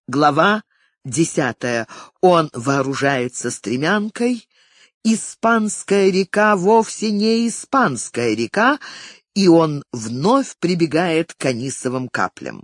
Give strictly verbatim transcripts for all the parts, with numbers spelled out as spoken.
Глава десятая. Он вооружается стремянкой. Испанская река вовсе не испанская река, и он вновь прибегает к анисовым каплям.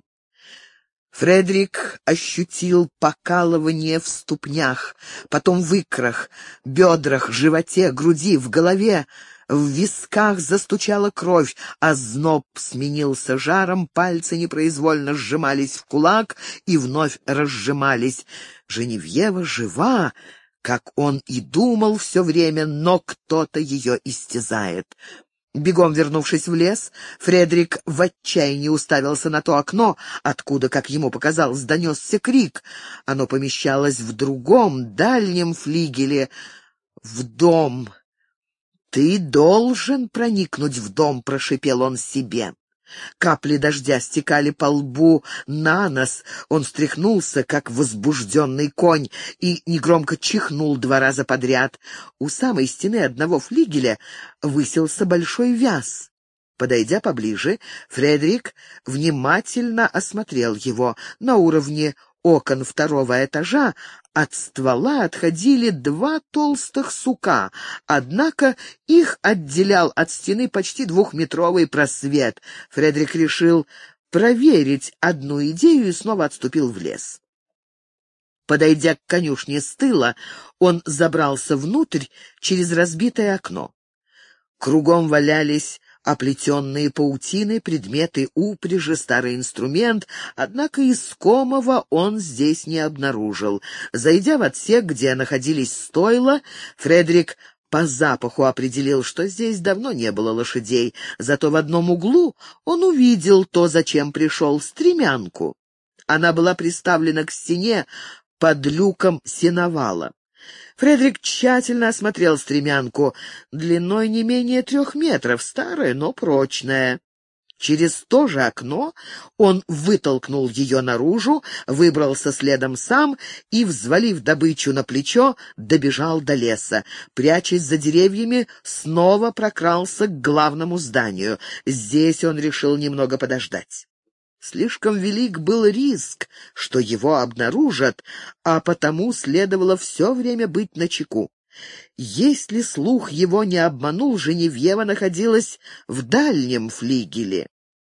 Фредерик ощутил покалывание в ступнях, потом в икрах, бедрах, животе, груди, в голове. В висках застучала кровь, а зноб сменился жаром, пальцы непроизвольно сжимались в кулак и вновь разжимались. Женевьева жива, как он и думал все время, но кто-то ее истязает. Бегом вернувшись в лес, Фредерик в отчаянии уставился на то окно, откуда, как ему показалось, донесся крик. Оно помещалось в другом, дальнем флигеле. «В дом! Ты должен проникнуть в дом!» — прошипел он себе. Капли дождя стекали по лбу на нос. Он встряхнулся, как возбужденный конь, и негромко чихнул два раза подряд. У самой стены одного флигеля высился большой вяз. Подойдя поближе, Фредерик внимательно осмотрел его. На уровне окон второго этажа от ствола отходили два толстых сука, однако их отделял от стены почти двухметровый просвет. Фредерик решил проверить одну идею и снова отступил в лес. Подойдя к конюшне с тыла, он забрался внутрь через разбитое окно. Кругом валялись оплетенные паутиной предметы упряжи, старый инструмент, однако искомого он здесь не обнаружил. Зайдя в отсек, где находились стойла, Фредерик по запаху определил, что здесь давно не было лошадей, зато в одном углу он увидел то, зачем пришел, стремянку. Она была приставлена к стене под люком сеновала. Фредерик тщательно осмотрел стремянку, длиной не менее трех метров, старая, но прочная. Через то же окно он вытолкнул ее наружу, выбрался следом сам и, взвалив добычу на плечо, добежал до леса. Прячась за деревьями, снова прокрался к главному зданию. Здесь он решил немного подождать. Слишком велик был риск, что его обнаружат, а потому следовало все время быть начеку. Если слух его не обманул, Женевьева находилась в дальнем флигеле.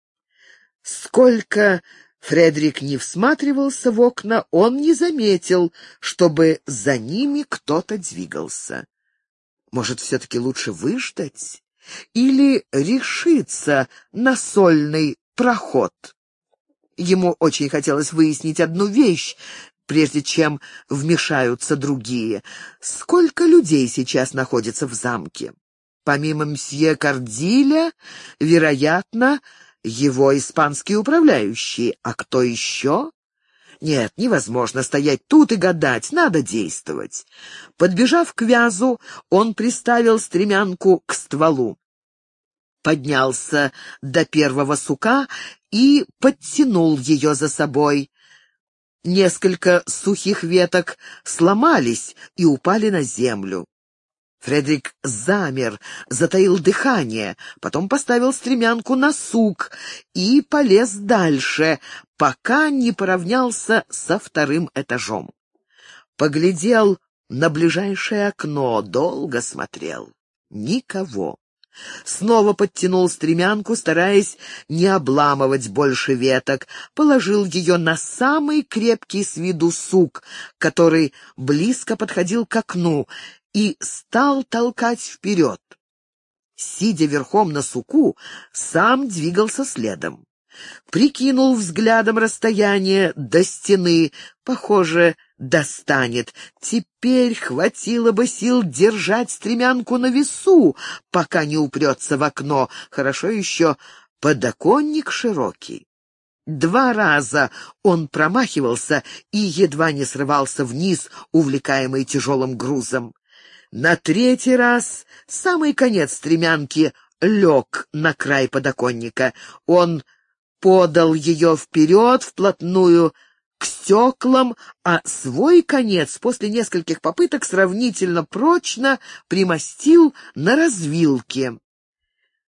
Сколько Фредерик не всматривался в окна, он не заметил, чтобы за ними кто-то двигался. Может, все-таки лучше выждать? Или решиться на сольный проход? Ему очень хотелось выяснить одну вещь, прежде чем вмешаются другие. Сколько людей сейчас находится в замке? Помимо мсье Кардиля, вероятно, его испанский управляющий. А кто еще? Нет, невозможно стоять тут и гадать, надо действовать. Подбежав к вязу, он приставил стремянку к стволу. Поднялся до первого сука и подтянул ее за собой. Несколько сухих веток сломались и упали на землю. Фредерик замер, затаил дыхание, потом поставил стремянку на сук и полез дальше, пока не поравнялся со вторым этажом. Поглядел на ближайшее окно, долго смотрел. Никого. Снова подтянул стремянку, стараясь не обламывать больше веток, положил ее на самый крепкий с виду сук, который близко подходил к окну, и стал толкать вперед. Сидя верхом на суку, сам двигался следом. Прикинул взглядом расстояние до стены, похоже, достанет. Теперь хватило бы сил держать стремянку на весу, пока не упрется в окно. Хорошо еще подоконник широкий. Два раза он промахивался и едва не срывался вниз, увлекаемый тяжелым грузом. На третий раз самый конец стремянки лег на край подоконника. Он подал ее вперед, вплотную к стеклам, а свой конец после нескольких попыток сравнительно прочно примостил на развилке.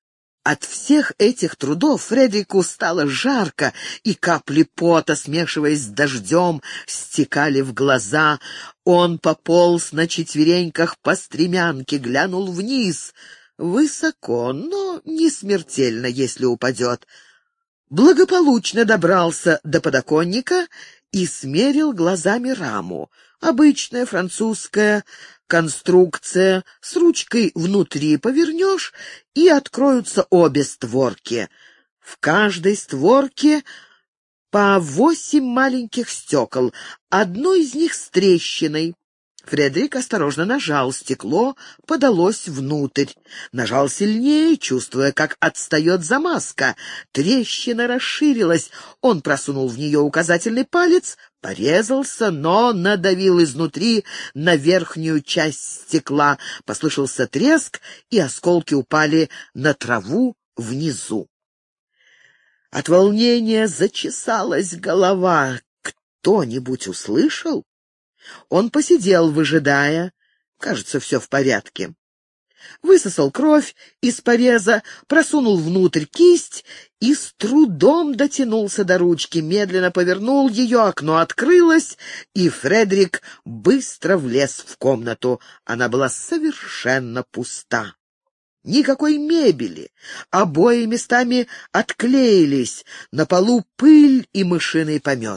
От всех этих трудов Фредерику стало жарко, и капли пота, смешиваясь с дождем, стекали в глаза. Он пополз на четвереньках по стремянке, глянул вниз. Высоко, но не смертельно, если упадет. Благополучно добрался до подоконника и смерил глазами раму. Обычная французская конструкция, с ручкой внутри повернешь, и откроются обе створки. В каждой створке по восемь маленьких стекол, одно из них с трещиной. Фредерик осторожно нажал, стекло подалось внутрь. Нажал сильнее, чувствуя, как отстает замазка. Трещина расширилась. Он просунул в нее указательный палец, порезался, но надавил изнутри на верхнюю часть стекла. Послышался треск, и осколки упали на траву внизу. От волнения зачесалась голова. Кто-нибудь услышал? Он посидел, выжидая. Кажется, все в порядке. Высосал кровь из пореза, просунул внутрь кисть и с трудом дотянулся до ручки, медленно повернул ее, окно открылось, и Фредерик быстро влез в комнату. Она была совершенно пуста. Никакой мебели, обои местами отклеились, на полу пыль и мышиный помет.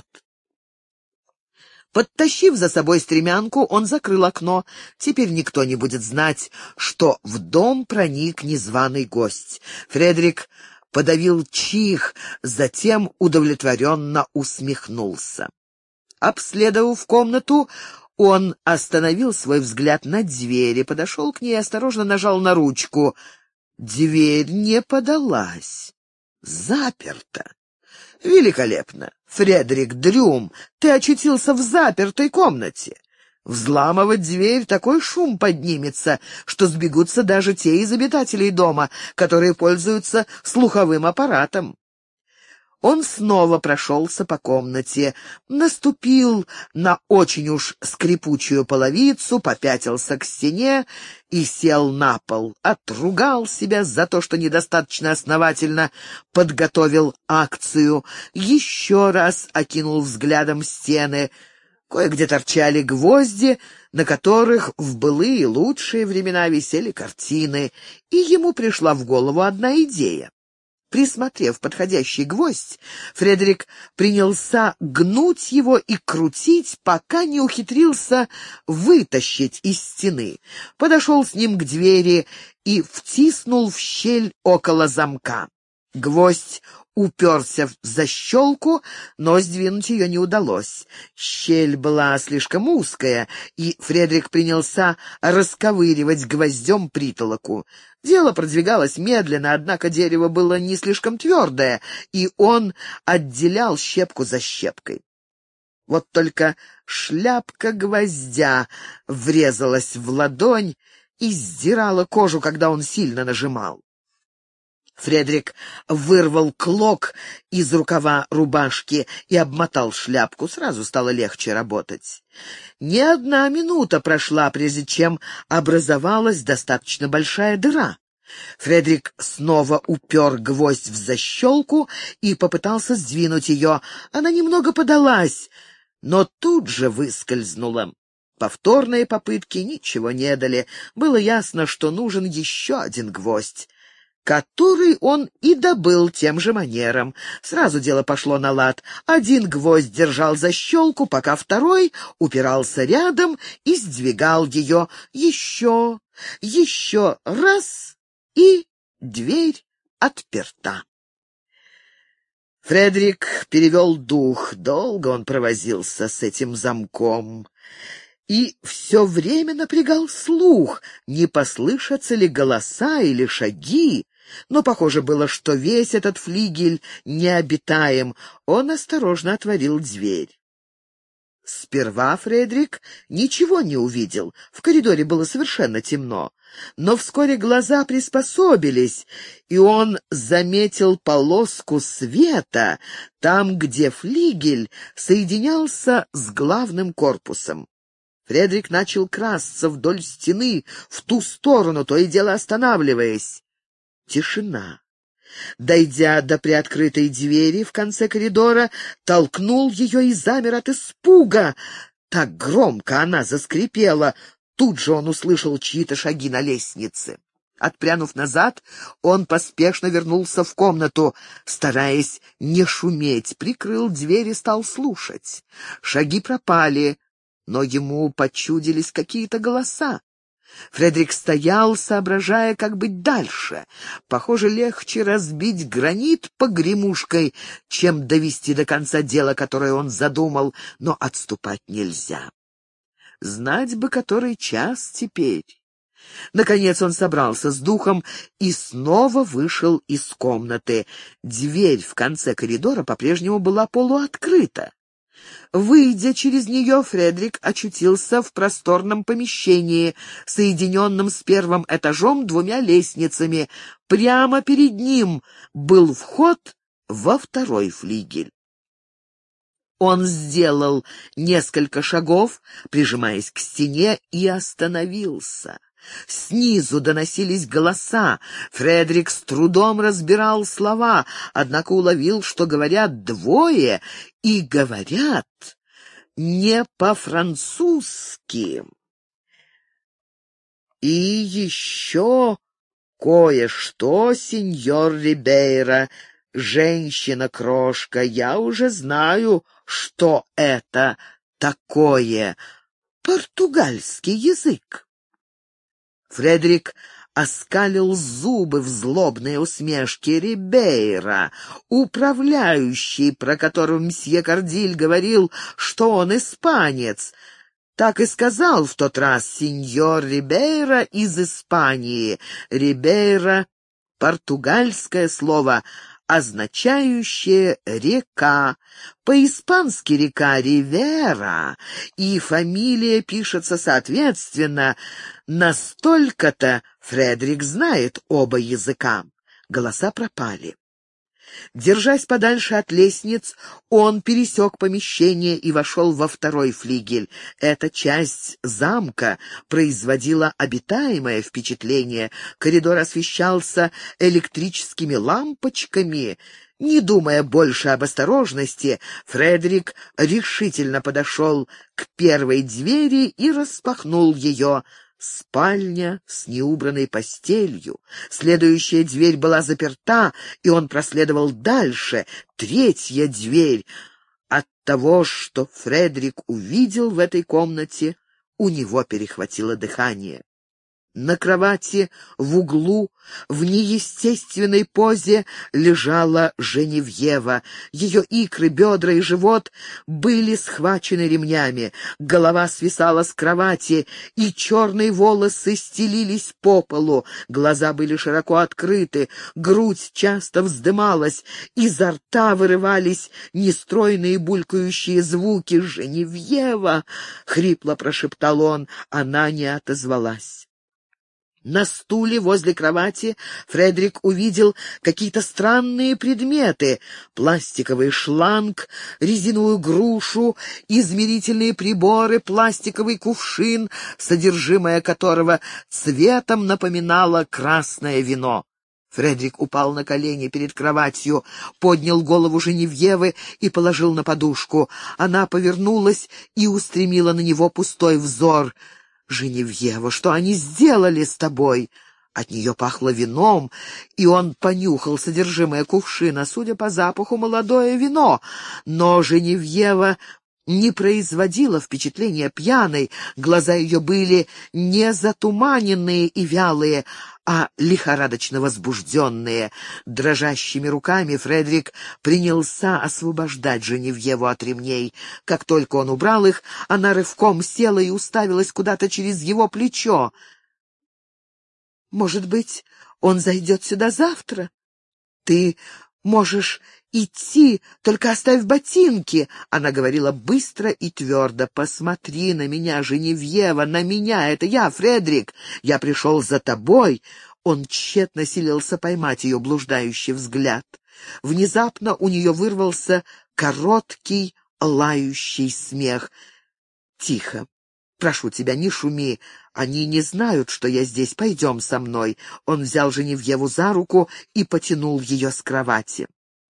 Подтащив за собой стремянку, он закрыл окно. Теперь никто не будет знать, что в дом проник незваный гость. Фредерик подавил чих, затем удовлетворенно усмехнулся. Обследовав комнату, он остановил свой взгляд на двери, подошел к ней и осторожно нажал на ручку. Дверь не подалась. Заперта. «Великолепно! Фредерик Дрюм, ты очутился в запертой комнате. Взламывать дверь, такой шум поднимется, что сбегутся даже те из обитателей дома, которые пользуются слуховым аппаратом». Он снова прошелся по комнате, наступил на очень уж скрипучую половицу, попятился к стене и сел на пол. Отругал себя за то, что недостаточно основательно подготовил акцию. Еще раз окинул взглядом стены. Кое-где торчали гвозди, на которых в былые лучшие времена висели картины, и ему пришла в голову одна идея. Присмотрев подходящий гвоздь, Фредерик принялся гнуть его и крутить, пока не ухитрился вытащить из стены. Подошел с ним к двери и втиснул в щель около замка. Гвоздь уперся в защелку, но сдвинуть ее не удалось. Щель была слишком узкая, и Фредерик принялся расковыривать гвоздем притолоку. Дело продвигалось медленно, однако дерево было не слишком твердое, и он отделял щепку за щепкой. Вот только шляпка гвоздя врезалась в ладонь и сдирала кожу, когда он сильно нажимал. Фредерик вырвал клок из рукава рубашки и обмотал шляпку. Сразу стало легче работать. Не одна минута прошла, прежде чем образовалась достаточно большая дыра. Фредерик снова упер гвоздь в защелку и попытался сдвинуть ее. Она немного подалась, но тут же выскользнула. Повторные попытки ничего не дали. Было ясно, что нужен еще один гвоздь, который он и добыл тем же манером. Сразу дело пошло на лад. Один гвоздь держал защелку, пока второй упирался рядом и сдвигал ее еще, еще раз, и дверь отперта. Фредерик перевел дух. Долго он провозился с этим замком и все время напрягал слух, не послышатся ли голоса или шаги. Но похоже было, что весь этот флигель необитаем. Он осторожно отворил дверь. Сперва Фредерик ничего не увидел. В коридоре было совершенно темно. Но вскоре глаза приспособились, и он заметил полоску света там, где флигель соединялся с главным корпусом. Фредерик начал красться вдоль стены, в ту сторону, то и дело останавливаясь. Тишина. Дойдя до приоткрытой двери в конце коридора, толкнул ее и замер от испуга. Так громко она заскрипела. Тут же он услышал чьи-то шаги на лестнице. Отпрянув назад, он поспешно вернулся в комнату, стараясь не шуметь, прикрыл дверь и стал слушать. Шаги пропали, но ему почудились какие-то голоса. Фредерик стоял, соображая, как быть дальше. Похоже, легче разбить гранит погремушкой, чем довести до конца дело, которое он задумал, но отступать нельзя. Знать бы, который час теперь. Наконец он собрался с духом и снова вышел из комнаты. Дверь в конце коридора по-прежнему была полуоткрыта. Выйдя через нее, Фредерик очутился в просторном помещении, соединенном с первым этажом двумя лестницами. Прямо перед ним был вход во второй флигель. Он сделал несколько шагов, прижимаясь к стене, и остановился. Снизу доносились голоса. Фредерик с трудом разбирал слова, однако уловил, что говорят двое, и говорят не по-французски. «И еще кое-что, сеньор Рибейро, женщина-крошка, я уже знаю, что это такое. Португальский язык». Фредерик оскалил зубы в злобной усмешке. Рибейро, управляющий, про которого мсье Кардиль говорил, что он испанец, так и сказал в тот раз: сеньор Рибейро из Испании. Рибейро — португальское слово, означающее «река». По-испански река «ривера», и фамилия пишется соответственно. Настолько-то Фредерик знает оба языка. Голоса пропали. Держась подальше от лестниц, он пересек помещение и вошел во второй флигель. Эта часть замка производила обитаемое впечатление. Коридор освещался электрическими лампочками. Не думая больше об осторожности, Фредерик решительно подошел к первой двери и распахнул ее. Спальня с неубранной постелью. Следующая дверь была заперта, и он проследовал дальше. Третья дверь. От того, что Фредерик увидел в этой комнате, у него перехватило дыхание. На кровати в углу в неестественной позе лежала Женевьева. Ее икры, бедра и живот были схвачены ремнями. Голова свисала с кровати, и черные волосы стелились по полу. Глаза были широко открыты, грудь часто вздымалась, изо рта вырывались нестройные булькающие звуки. «Женевьева!» — хрипло прошептал он. Она не отозвалась. На стуле возле кровати Фредерик увидел какие-то странные предметы: пластиковый шланг, резиновую грушу, измерительные приборы, пластиковый кувшин, содержимое которого цветом напоминало красное вино. Фредерик упал на колени перед кроватью, поднял голову Женевьевы и положил на подушку. Она повернулась и устремила на него пустой взор. «Женевьева, что они сделали с тобой?» От нее пахло вином, и он понюхал содержимое кувшина. Судя по запаху, молодое вино. Но Женевьева не производила впечатления пьяной. Глаза ее были не затуманенные и вялые, а лихорадочно возбужденные. Дрожащими руками Фредерик принялся освобождать Женевьеву от ремней. Как только он убрал их, она рывком села и уставилась куда-то через его плечо. «Может быть, он зайдет сюда завтра? Ты можешь идти, только оставь ботинки», — она говорила быстро и твердо. «Посмотри на меня, Женевьева, на меня, это я, Фредерик, я пришел за тобой». Он тщетно силился поймать ее блуждающий взгляд. Внезапно у нее вырвался короткий лающий смех. «Тихо, Прошу тебя, не шуми. Они не знают, что я здесь. Пойдем со мной». Он взял Женевьеву за руку и потянул ее с кровати.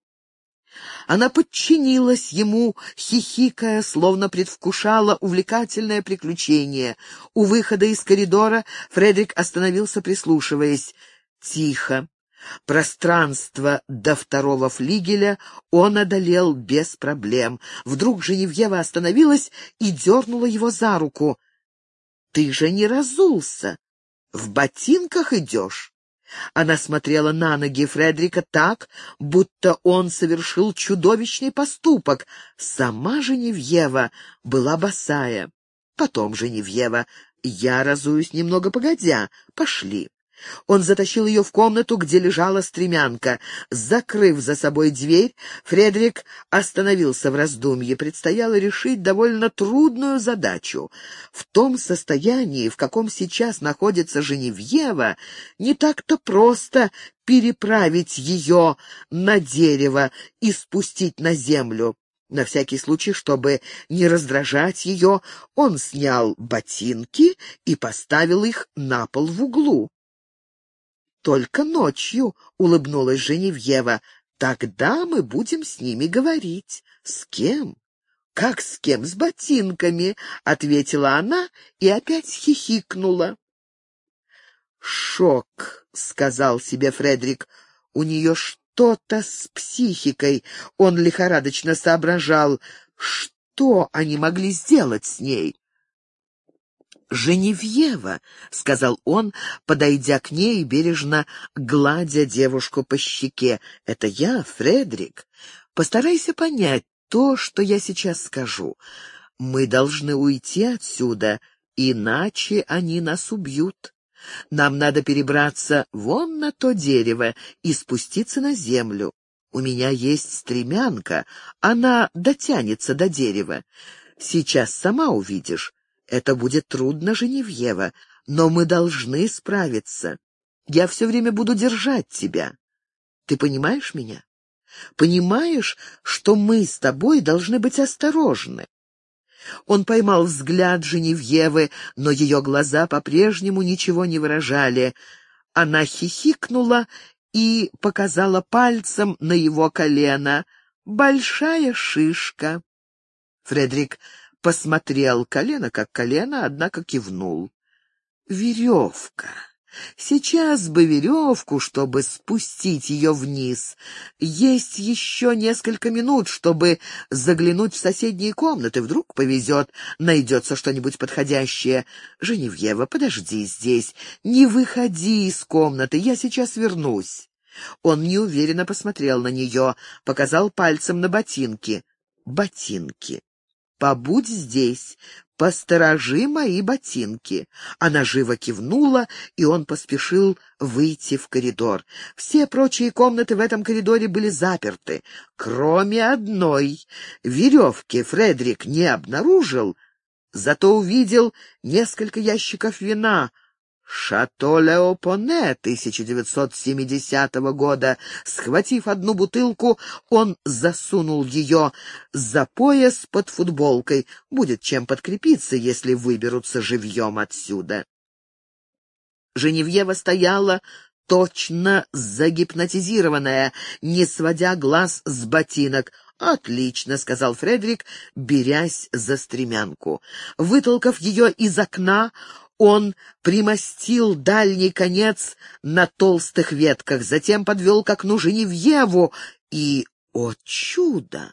Она подчинилась ему, хихикая, словно предвкушала увлекательное приключение. У выхода из коридора Фредерик остановился, прислушиваясь. Тихо. Пространство до второго флигеля он одолел без проблем. Вдруг Женевьева остановилась и дернула его за руку. «Ты же не разулся. В ботинках идешь?» Она смотрела на ноги Фредерика так, будто он совершил чудовищный поступок. Сама Женевьева была босая. «Потом, Женевьева, я разуюсь немного погодя. Пошли». Он затащил ее в комнату, где лежала стремянка. Закрыв за собой дверь, Фредерик остановился в раздумье. Предстояло решить довольно трудную задачу. В том состоянии, в каком сейчас находится Женевьева, не так-то просто переправить ее на дерево и спустить на землю. На всякий случай, чтобы не раздражать ее, он снял ботинки и поставил их на пол в углу. «Только ночью», — улыбнулась Женевьева, — «тогда мы будем с ними говорить». «С кем?» «Как с кем? С ботинками», — ответила она и опять хихикнула. «Шок», — сказал себе Фредерик, — «у нее что-то с психикой». Он лихорадочно соображал, что они могли сделать с ней. «Женевьева», — сказал он, подойдя к ней и бережно гладя девушку по щеке, — «это я, Фредерик. Постарайся понять то, что я сейчас скажу. Мы должны уйти отсюда, иначе они нас убьют. Нам надо перебраться вон на то дерево и спуститься на землю. У меня есть стремянка, она дотянется до дерева. Сейчас сама увидишь. Это будет трудно, Женевьева, но мы должны справиться. Я все время буду держать тебя. Ты понимаешь меня? Понимаешь, что мы с тобой должны быть осторожны?» Он поймал взгляд Женевьевы, но ее глаза по-прежнему ничего не выражали. Она хихикнула и показала пальцем на его колено. «Большая шишка». Фредерик посмотрел колено как колено, однако кивнул. «Веревка. Сейчас бы веревку, чтобы спустить ее вниз. Есть еще несколько минут, чтобы заглянуть в соседние комнаты. Вдруг повезет, найдется что-нибудь подходящее. Женевьева, подожди здесь, не выходи из комнаты, я сейчас вернусь». Он неуверенно посмотрел на нее, показал пальцем на ботинки. «Ботинки. Побудь здесь, посторожи мои ботинки». Она живо кивнула, и он поспешил выйти в коридор. Все прочие комнаты в этом коридоре были заперты, кроме одной. Веревки Фредерик не обнаружил, зато увидел несколько ящиков вина. «Шато Леопоне» тысяча девятьсот семидесятого года. Схватив одну бутылку, он засунул ее за пояс под футболкой. Будет чем подкрепиться, если выберутся живьем отсюда. Женевьева стояла точно загипнотизированная, не сводя глаз с ботинок. «Отлично», — сказал Фредерик, берясь за стремянку. Вытолкав ее из окна, он примостил дальний конец на толстых ветках, затем подвел к окну Женевьеву, и, о чудо!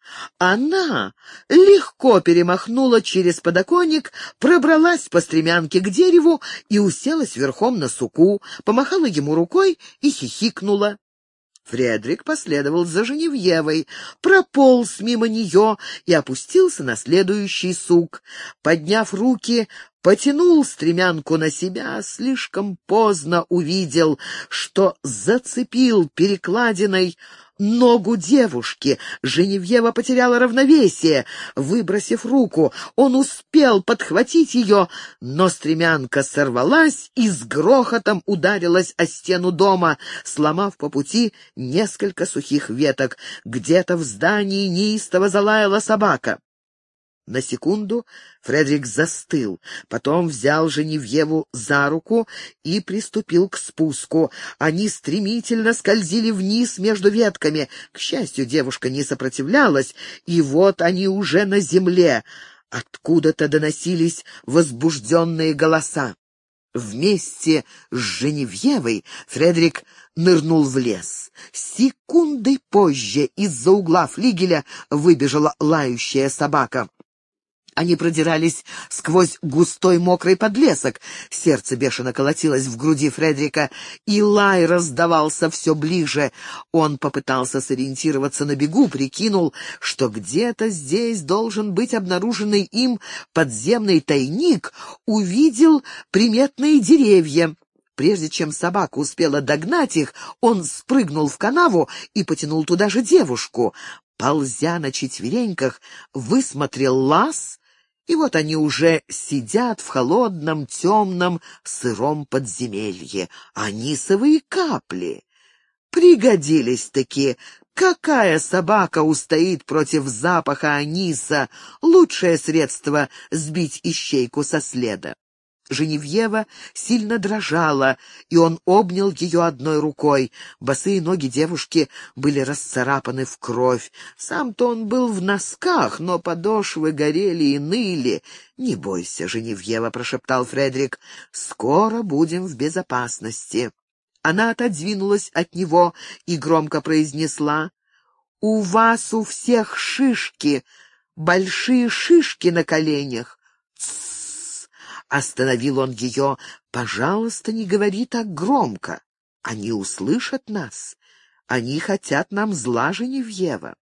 Она легко перемахнула через подоконник, пробралась по стремянке к дереву и уселась верхом на суку, помахала ему рукой и хихикнула. Фредерик последовал за Женевьевой, прополз мимо нее и опустился на следующий сук. Подняв руки, потянул стремянку на себя, слишком поздно увидел, что зацепил перекладиной ногу девушки. Женевьева потеряла равновесие. Выбросив руку, он успел подхватить ее, но стремянка сорвалась и с грохотом ударилась о стену дома, сломав по пути несколько сухих веток. Где-то в здании неистово залаяла собака. На секунду Фредерик застыл, потом взял Женевьеву за руку и приступил к спуску. Они стремительно скользили вниз между ветками. К счастью, девушка не сопротивлялась, и вот они уже на земле. Откуда-то доносились возбужденные голоса. Вместе с Женевьевой Фредерик нырнул в лес. Секундой позже из-за угла флигеля выбежала лающая собака. Они продирались сквозь густой мокрый подлесок. Сердце бешено колотилось в груди Фредерика, и лай раздавался все ближе. Он попытался сориентироваться на бегу, прикинул, что где-то здесь должен быть обнаруженный им подземный тайник, увидел приметные деревья. Прежде чем собака успела догнать их, он спрыгнул в канаву и потянул туда же девушку. Ползя на четвереньках, высмотрел лаз, и вот они уже сидят в холодном, темном, сыром подземелье. Анисовые капли. Пригодились-таки. Какая собака устоит против запаха аниса? Лучшее средство сбить ищейку со следа. Женевьева сильно дрожала, и он обнял ее одной рукой. Босые ноги девушки были расцарапаны в кровь. Сам-то он был в носках, но подошвы горели и ныли. «Не бойся, Женевьева», — прошептал Фредерик, — «скоро будем в безопасности». Она отодвинулась от него и громко произнесла: «У вас у всех шишки, большие шишки на коленях». Остановил он ее. «Пожалуйста, не говори так громко. Они услышат нас. Они хотят нам зла, Женевьева».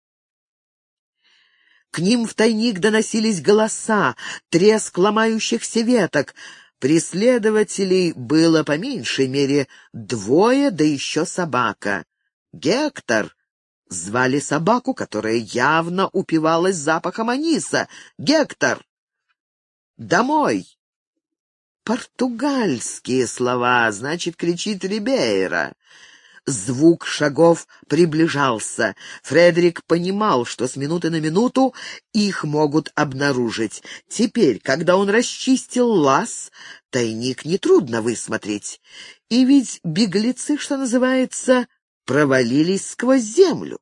К ним в тайник доносились голоса, треск ломающихся веток. Преследователей было по меньшей мере двое, да еще собака. «Гектор!» — звали собаку, которая явно упивалась запахом аниса. «Гектор! Домой!» Португальские слова, значит, кричит Рибейра. Звук шагов приближался. Фредерик понимал, что с минуты на минуту их могут обнаружить. Теперь, когда он расчистил лаз, тайник нетрудно высмотреть. И ведь беглецы, что называется, провалились сквозь землю.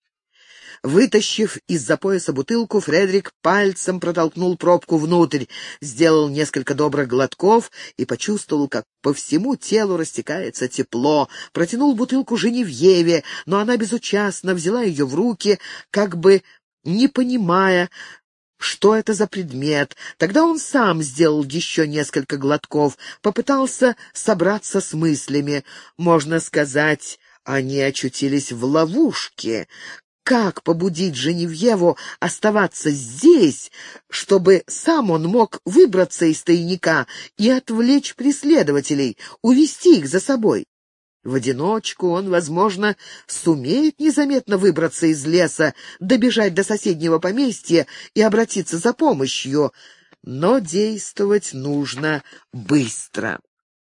Вытащив из-за пояса бутылку, Фредерик пальцем протолкнул пробку внутрь, сделал несколько добрых глотков и почувствовал, как по всему телу растекается тепло. Протянул бутылку Женевьеве, но она безучастно взяла ее в руки, как бы не понимая, что это за предмет. Тогда он сам сделал еще несколько глотков, попытался собраться с мыслями. Можно сказать, они очутились в ловушке. Как побудить Женевьеву оставаться здесь, чтобы сам он мог выбраться из тайника и отвлечь преследователей, увести их за собой? В одиночку он, возможно, сумеет незаметно выбраться из леса, добежать до соседнего поместья и обратиться за помощью, но действовать нужно быстро.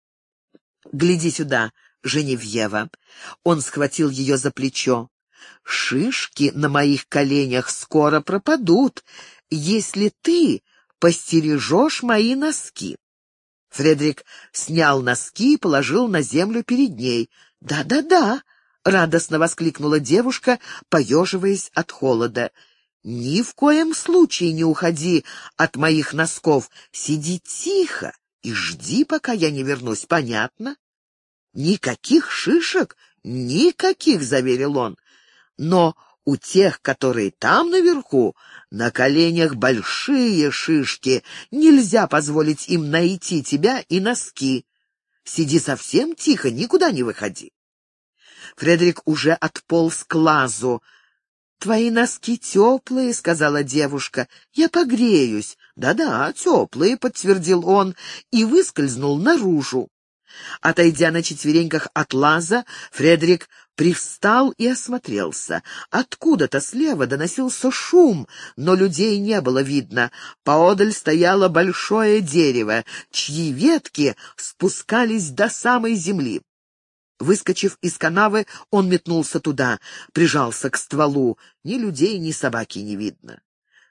«Гляди сюда, Женевьева!» Он схватил ее за плечо. «Шишки на моих коленях скоро пропадут, если ты постережешь мои носки». Фредерик снял носки и положил на землю перед ней. «Да-да-да», — радостно воскликнула девушка, поеживаясь от холода. «Ни в коем случае не уходи от моих носков. Сиди тихо и жди, пока я не вернусь, понятно?» «Никаких шишек, никаких», — заверил он. «Но у тех, которые там наверху, на коленях большие шишки. Нельзя позволить им найти тебя и носки. Сиди совсем тихо, никуда не выходи». Фредерик уже отполз к лазу. «Твои носки теплые», — сказала девушка. «Я погреюсь». «Да-да, теплые», — подтвердил он и выскользнул наружу. Отойдя на четвереньках от лаза, Фредерик привстал и осмотрелся. Откуда-то слева доносился шум, но людей не было видно. Поодаль стояло большое дерево, чьи ветки спускались до самой земли. Выскочив из канавы, он метнулся туда, прижался к стволу. Ни людей, ни собаки не видно.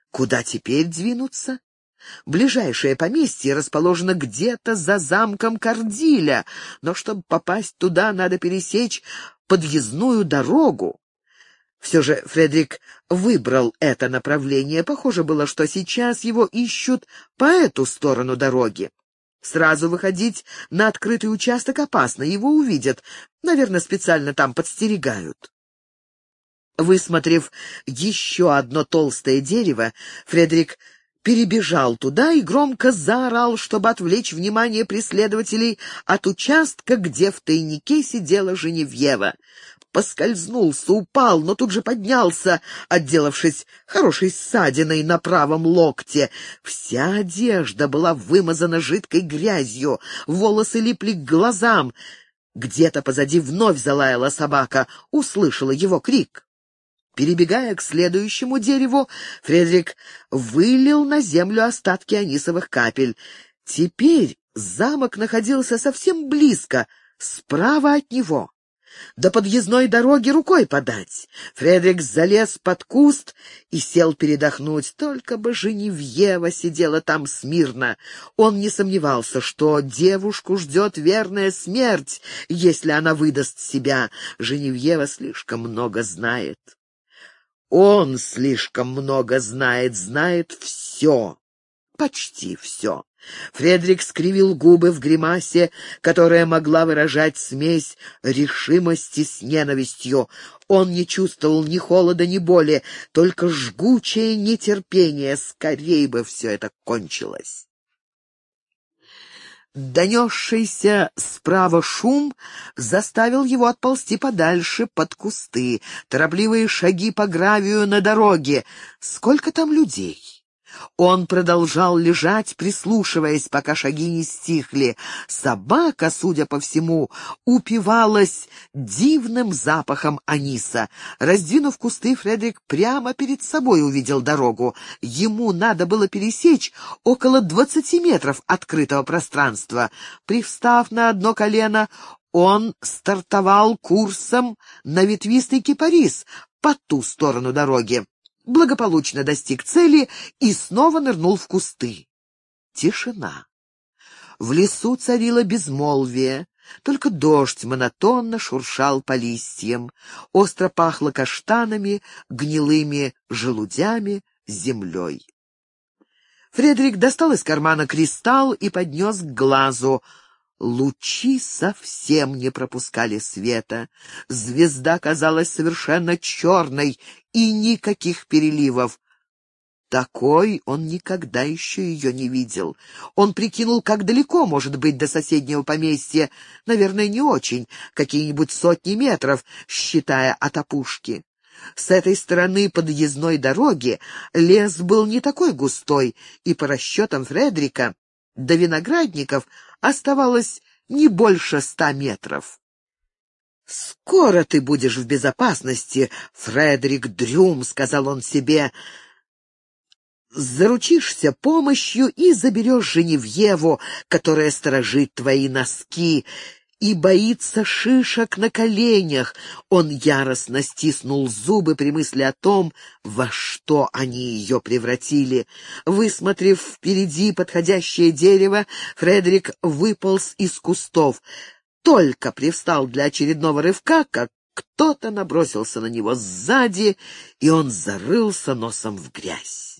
Куда теперь двинуться? Ближайшее поместье расположено где-то за замком Кардиля, но чтобы попасть туда, надо пересечь подъездную дорогу. Все же Фредерик выбрал это направление. Похоже было, что сейчас его ищут по эту сторону дороги. Сразу выходить на открытый участок опасно, его увидят. Наверное, специально там подстерегают. Высмотрев еще одно толстое дерево, Фредерик перебежал туда и громко заорал, чтобы отвлечь внимание преследователей от участка, где в тайнике сидела Женевьева. Поскользнулся, упал, но тут же поднялся, отделавшись хорошей ссадиной на правом локте. Вся одежда была вымазана жидкой грязью, волосы липли к глазам. Где-то позади вновь залаяла собака, услышала его крик. Перебегая к следующему дереву, Фредерик вылил на землю остатки анисовых капель. Теперь замок находился совсем близко, справа от него. До подъездной дороги рукой подать. Фредерик залез под куст и сел передохнуть. Только бы Женевьева сидела там смирно. Он не сомневался, что девушку ждет верная смерть, если она выдаст себя. Женевьева слишком много знает. Он слишком много знает, знает все, почти все. Фредерик скривил губы в гримасе, которая могла выражать смесь решимости с ненавистью. Он не чувствовал ни холода, ни боли, только жгучее нетерпение. Скорей бы все это кончилось. Донесшийся справа шум заставил его отползти подальше под кусты. Торопливые шаги по гравию на дороге. Сколько там людей? Он продолжал лежать, прислушиваясь, пока шаги не стихли. Собака, судя по всему, упивалась дивным запахом аниса. Раздвинув кусты, Фредерик прямо перед собой увидел дорогу. Ему надо было пересечь около двадцати метров открытого пространства. Привстав на одно колено, он стартовал курсом на ветвистый кипарис по ту сторону дороги. Благополучно достиг цели и снова нырнул в кусты. Тишина. В лесу царило безмолвие, только дождь монотонно шуршал по листьям. Остро пахло каштанами, гнилыми желудями, землей. Фредерик достал из кармана кристалл и поднес к глазу. Лучи совсем не пропускали света. Звезда казалась совершенно черной, и никаких переливов. Такой он никогда еще ее не видел. Он прикинул, как далеко может быть до соседнего поместья. Наверное, не очень, какие-нибудь сотни метров, считая от опушки. С этой стороны подъездной дороги лес был не такой густой, и по расчетам Фредерика до виноградников оставалось не больше ста метров. «Скоро ты будешь в безопасности, Фредерик Дрюм», — сказал он себе. «Заручишься помощью и заберешь Женевьеву, которая сторожит твои носки, и боится шишек на коленях». Он яростно стиснул зубы при мысли о том, во что они ее превратили. Высмотрев впереди подходящее дерево, Фредерик выполз из кустов. Только привстал для очередного рывка, как кто-то набросился на него сзади, и он зарылся носом в грязь.